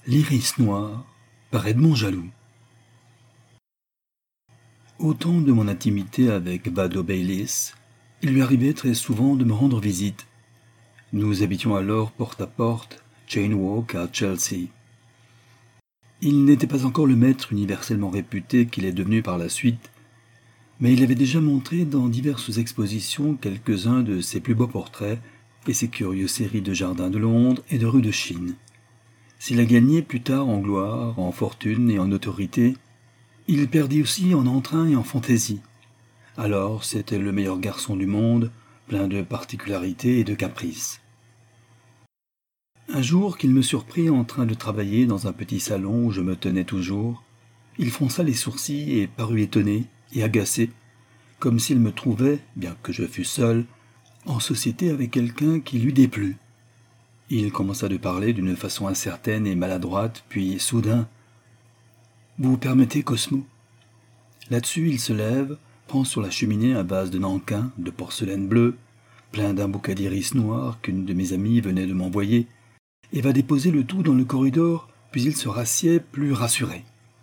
L'iris noir par Edmond Jaloux. Au temps de mon intimité avec Vado Baylis, il lui arrivait très souvent de me rendre visite. Nous habitions alors porte à porte, Cheyne Walk à Chelsea. Il n'était pas encore le maître universellement réputé qu'il est devenu par la suite, mais il avait déjà montré dans diverses expositions quelques-uns de ses plus beaux portraits et ses curieuses séries de jardins de Londres et de rues de Chine. S'il a gagné plus tard en gloire, en fortune et en autorité, il perdit aussi en entrain et en fantaisie. Alors c'était le meilleur garçon du monde, plein de particularités et de caprices. Un jour qu'il me surprit en train de travailler dans un petit salon où je me tenais toujours, il fronça les sourcils et parut étonné et agacé, comme s'il me trouvait, bien que je fusse seul, en société avec quelqu'un qui lui déplut. Il commença de parler d'une façon incertaine et maladroite, puis soudain « Vous permettez, Cosmo ?» Là-dessus, il se lève, prend sur la cheminée un vase de Nankin, de porcelaine bleue, plein d'un bouquet d'iris noirs qu'une de mes amies venait de m'envoyer, et va déposer le tout dans le corridor, puis il se rassied plus rassuré.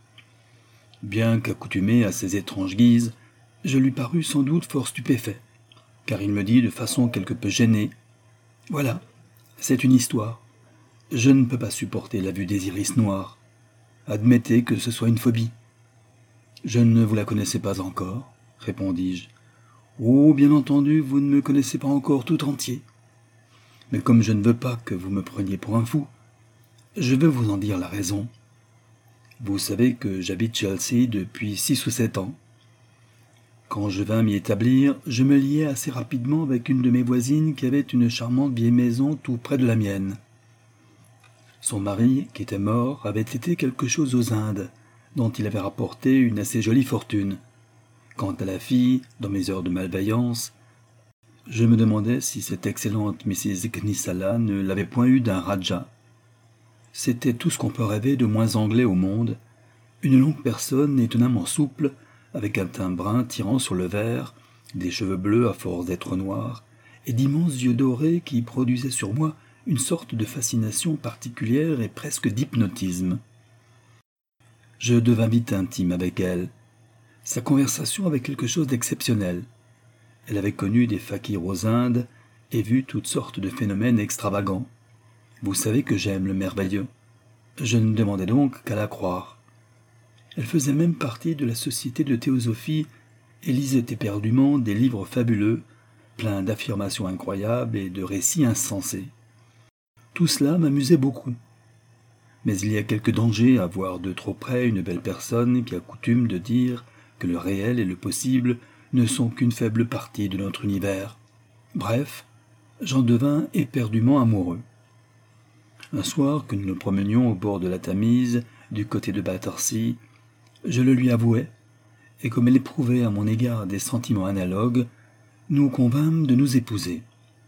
Bien qu'accoutumé à ces étranges guises, je lui parus sans doute fort stupéfait, car il me dit de façon quelque peu gênée « Voilà, c'est une histoire. Je ne peux pas supporter la vue des iris noirs. Admettez que ce soit une phobie. » « Je ne vous la connaissais pas encore, répondis-je. « Oh, bien entendu, vous ne me connaissez pas encore tout entier. Mais comme je ne veux pas que vous me preniez pour un fou, je vais vous en dire la raison. Vous savez que j'habite Chelsea depuis 6 ou 7 ans. Quand je vins m'y établir, je me liai assez rapidement avec une de mes voisines qui avait une charmante vieille maison tout près de la mienne. Son mari, qui était mort, avait été quelque chose aux Indes, dont il avait rapporté une assez jolie fortune. Quant à la fille, dans mes heures de malveillance, je me demandais si cette excellente Mrs. Knisala ne l'avait point eu d'un Raja. C'était tout ce qu'on peut rêver de moins anglais au monde, une longue personne étonnamment souple, avec un teint brun tirant sur le vert, des cheveux bleus à force d'être noirs, et d'immenses yeux dorés qui produisaient sur moi une sorte de fascination particulière et presque d'hypnotisme. Je devins vite intime avec elle. Sa conversation avait quelque chose d'exceptionnel. Elle avait connu des fakirs aux Indes et vu toutes sortes de phénomènes extravagants. Vous savez que j'aime le merveilleux. Je ne demandais donc qu'à la croire. Elle faisait même partie de la société de théosophie et lisait éperdument des livres fabuleux, pleins d'affirmations incroyables et de récits insensés. Tout cela m'amusait beaucoup. Mais il y a quelque danger à voir de trop près une belle personne qui a coutume de dire que le réel et le possible ne sont qu'une faible partie de notre univers. Bref, j'en devins éperdument amoureux. Un soir que nous nous promenions au bord de la Tamise, du côté de Battersea, je le lui avouai, et comme elle éprouvait à mon égard des sentiments analogues, nous convînmes de nous épouser.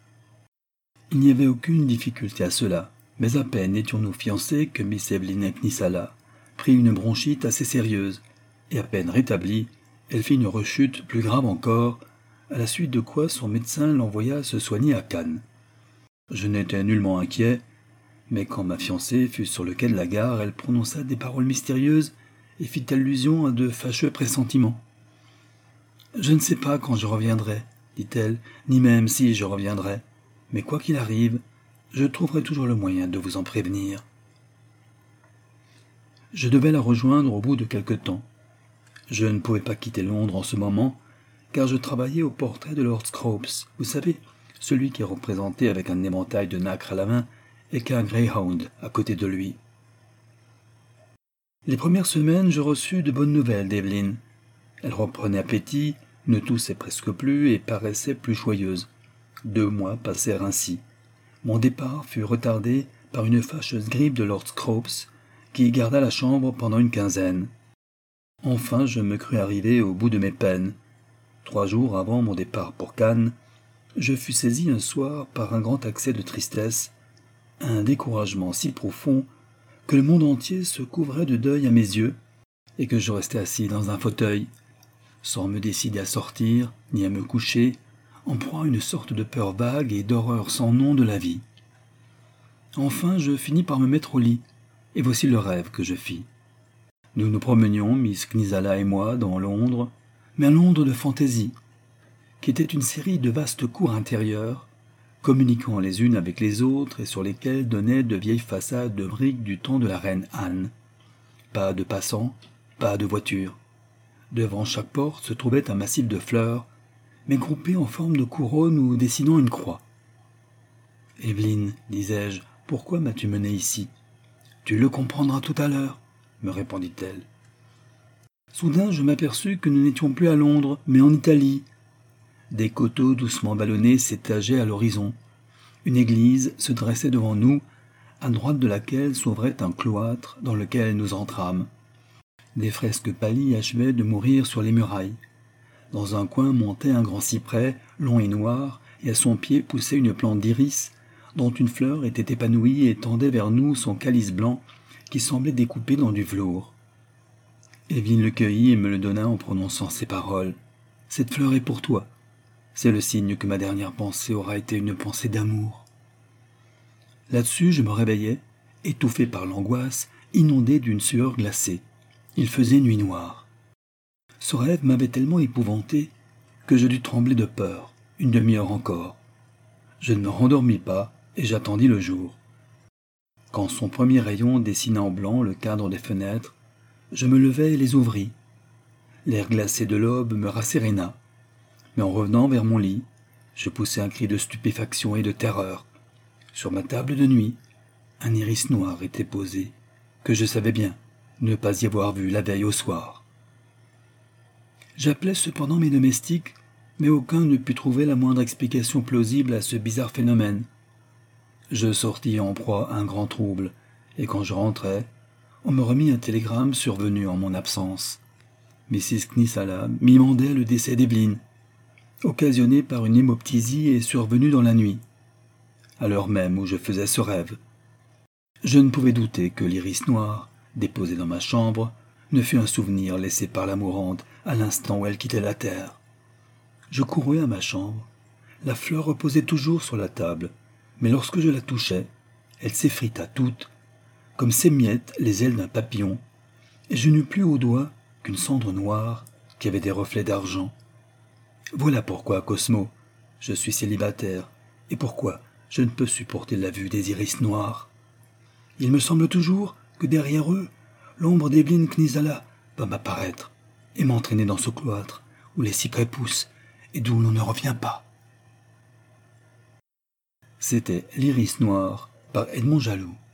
Il n'y avait aucune difficulté à cela, mais à peine étions-nous fiancés que Miss Evelyn Knisala prit une bronchite assez sérieuse, et à peine rétablie, elle fit une rechute plus grave encore, à la suite de quoi son médecin l'envoya se soigner à Cannes. Je n'étais nullement inquiet, mais quand ma fiancée fut sur le quai de la gare, elle prononça des paroles mystérieuses et fit allusion à de fâcheux pressentiments. « Je ne sais pas quand je reviendrai, dit-elle, ni même si je reviendrai, mais quoi qu'il arrive, je trouverai toujours le moyen de vous en prévenir. » Je devais la rejoindre au bout de quelque temps. Je ne pouvais pas quitter Londres en ce moment, car je travaillais au portrait de Lord Scropes, vous savez, celui qui est représenté avec un éventail de nacre à la main et qu'un greyhound à côté de lui. Les premières semaines, je reçus de bonnes nouvelles d'Evelyn. Elle reprenait appétit, ne toussait presque plus et paraissait plus joyeuse. 2 mois passèrent ainsi. Mon départ fut retardé par une fâcheuse grippe de Lord Scropes, qui garda la chambre pendant une quinzaine. Enfin, je me crus arrivé au bout de mes peines. 3 jours avant mon départ pour Cannes, je fus saisi un soir par un grand accès de tristesse, un découragement si profond que le monde entier se couvrait de deuil à mes yeux, et que je restais assis dans un fauteuil, sans me décider à sortir, ni à me coucher, en proie à une sorte de peur vague et d'horreur sans nom de la vie. Enfin, je finis par me mettre au lit, et voici le rêve que je fis. Nous nous promenions, Miss Knisala et moi, dans Londres, mais un Londres de fantaisie, qui était une série de vastes cours intérieures, communiquant les unes avec les autres et sur lesquelles donnaient de vieilles façades de briques du temps de la reine Anne. Pas de passants, pas de voitures. Devant chaque porte se trouvait un massif de fleurs, mais groupées en forme de couronne ou dessinant une croix. « Évelyne, disais-je, pourquoi m'as-tu mené ici ? Tu le comprendras tout à l'heure, me répondit-elle. Soudain, je m'aperçus que nous n'étions plus à Londres, mais en Italie. Des coteaux doucement ballonnés s'étageaient à l'horizon. Une église se dressait devant nous, à droite de laquelle s'ouvrait un cloître dans lequel nous entrâmes. Des fresques pâlies achevaient de mourir sur les murailles. Dans un coin montait un grand cyprès, long et noir, et à son pied poussait une plante d'iris, dont une fleur était épanouie et tendait vers nous son calice blanc, qui semblait découpé dans du velours. Évelyne le cueillit et me le donna en prononçant ces paroles. « Cette fleur est pour toi. C'est le signe que ma dernière pensée aura été une pensée d'amour. » Là-dessus, je me réveillai, étouffé par l'angoisse, inondé d'une sueur glacée. Il faisait nuit noire. Ce rêve m'avait tellement épouvanté que je dus trembler de peur, une demi-heure encore. Je ne me rendormis pas et j'attendis le jour. Quand son premier rayon dessina en blanc le cadre des fenêtres, je me levai et les ouvris. L'air glacé de l'aube me rasséréna, mais en revenant vers mon lit, je poussai un cri de stupéfaction et de terreur. Sur ma table de nuit, un iris noir était posé, que je savais bien ne pas y avoir vu la veille au soir. J'appelai cependant mes domestiques, mais aucun ne put trouver la moindre explication plausible à ce bizarre phénomène. Je sortis en proie à un grand trouble, et quand je rentrai, on me remit un télégramme survenu en mon absence. Mrs. Knisala m'y mandait le décès d'Evelyne, occasionné par une hémoptysie et survenu dans la nuit, à l'heure même où je faisais ce rêve. Je ne pouvais douter que l'iris noir, déposé dans ma chambre, ne fût un souvenir laissé par la mourante à l'instant où elle quittait la terre. Je courus à ma chambre. La fleur reposait toujours sur la table, mais lorsque je la touchai, elle s'effrita toute, comme s'émiettent les ailes d'un papillon, et je n'eus plus au doigt qu'une cendre noire qui avait des reflets d'argent. Voilà pourquoi, Cosmo, je suis célibataire, et pourquoi je ne peux supporter la vue des iris noirs. Il me semble toujours que derrière eux, l'ombre d'Evelyne Knisala va m'apparaître et m'entraîner dans ce cloître où les cyprès poussent et d'où l'on ne revient pas. C'était L'Iris Noir par Edmond Jaloux.